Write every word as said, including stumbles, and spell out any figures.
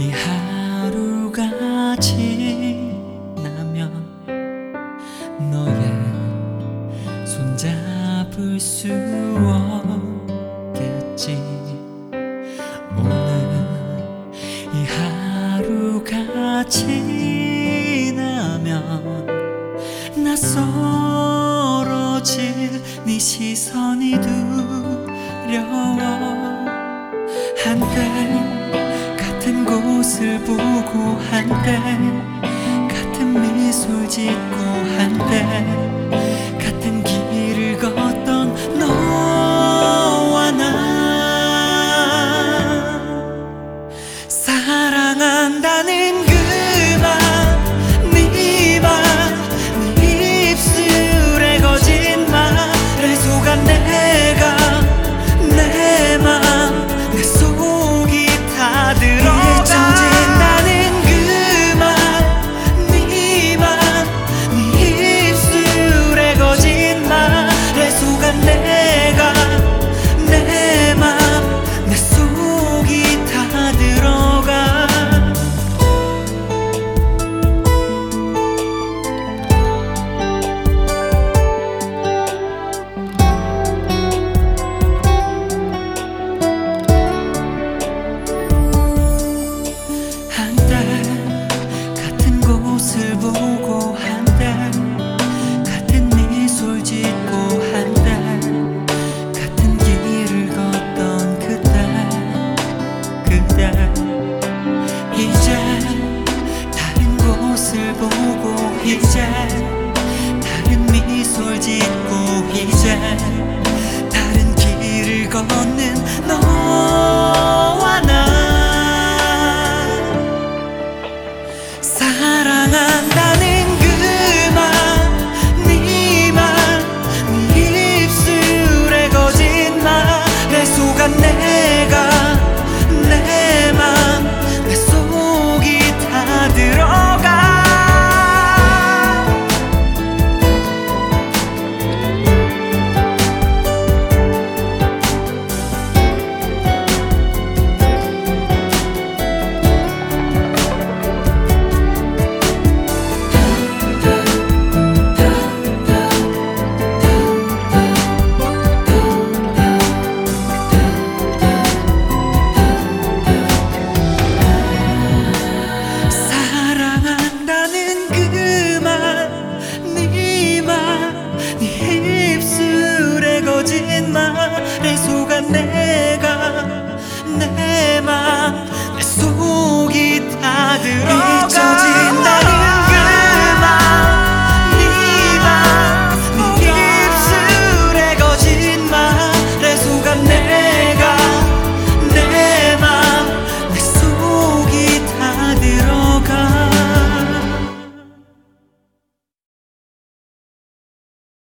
이 하루가 지나면 너의 손잡을 수 없겠지. 오늘 이 하루가 지나면 낯설어질 네 시선이 두려워. 한때 같은 곳을 보고, 한때 같은 미소를 짓고, 한때 같은 길을 걷던 너와 나. 사랑한다는 그 말, 네 말, 네 입술의 거짓말에 속아 내가 내 맘, 내 속이 다 들어가. 잊혀진다는 그 말, 네 말, 네 입술의 거짓말에 속아 내가 내 맘, 내 속이 다 들어가. 한때 같은 곳을 보고, 한때 같은 미소를 짓고, 한때 같은 길을 걷던 그때 그대 이제 다른 곳을 보고, 이제 다른 미소를 짓고, 이제 다른 길을 걷는 너.